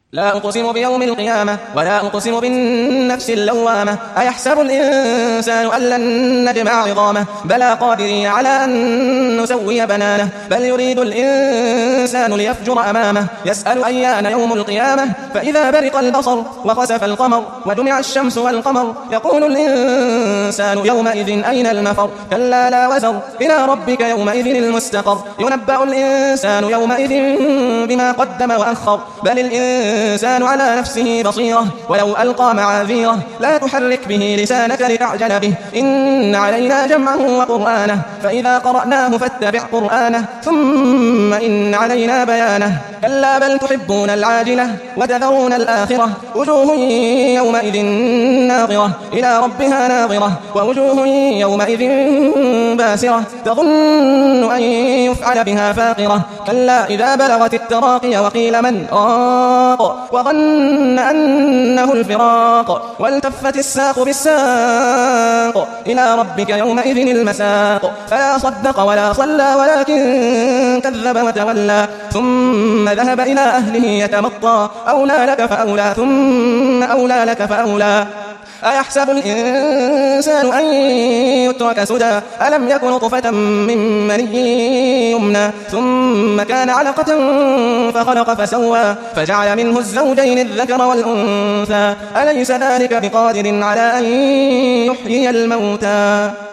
لا أقسم بيوم القيامة ولا أقسم بالنفس اللوامة أيحسب الإنسان أن لن نجمع عظامه بلى قادرين على أن نسوي بنانه بل يريد الإنسان ليفجر أمامه يسأل أيان يوم القيامة فإذا برق البصر وخسف القمر وجمع الشمس والقمر يقول الإنسان يومئذ أين المفر كلا لا وزر إلى ربك يومئذ المستقر ينبأ الإنسان يومئذ بما قدم وأخر بل الإنسان على نفسه بصيرة ولو ألقى معاذيره لا تحرك به لسانك لتعجل به إن علينا جمعه وقرآنه فإذا قرأناه فاتبع قرآنه ثم إن علينا بيانه كلا بل تحبون العاجلة وتذرون الآخرة وجوه يومئذ ناظرة إلى ربها ناظرة ووجوه يومئذ باسرة تظن أن يفعل بها فاقرة كلا إذا بلغت التراقي وقيل من راق وظن أنه الفراق والتفت الساق بالساق إلى ربك يومئذ المساق فلا صدق ولا صلى ولكن كذب وتولى ثم ذهب إلى أهله يتمطى أولى لك فأولى ثم أولى لك فأولى أيحسب الإنسان أن يترك سدى ألم يك نطفة من مني يمنى ثم كان علقة فخلق فسوى فجعل منه الزوجين الذكر والأنثى أليس ذلك بقادر على أن يحيي الموتى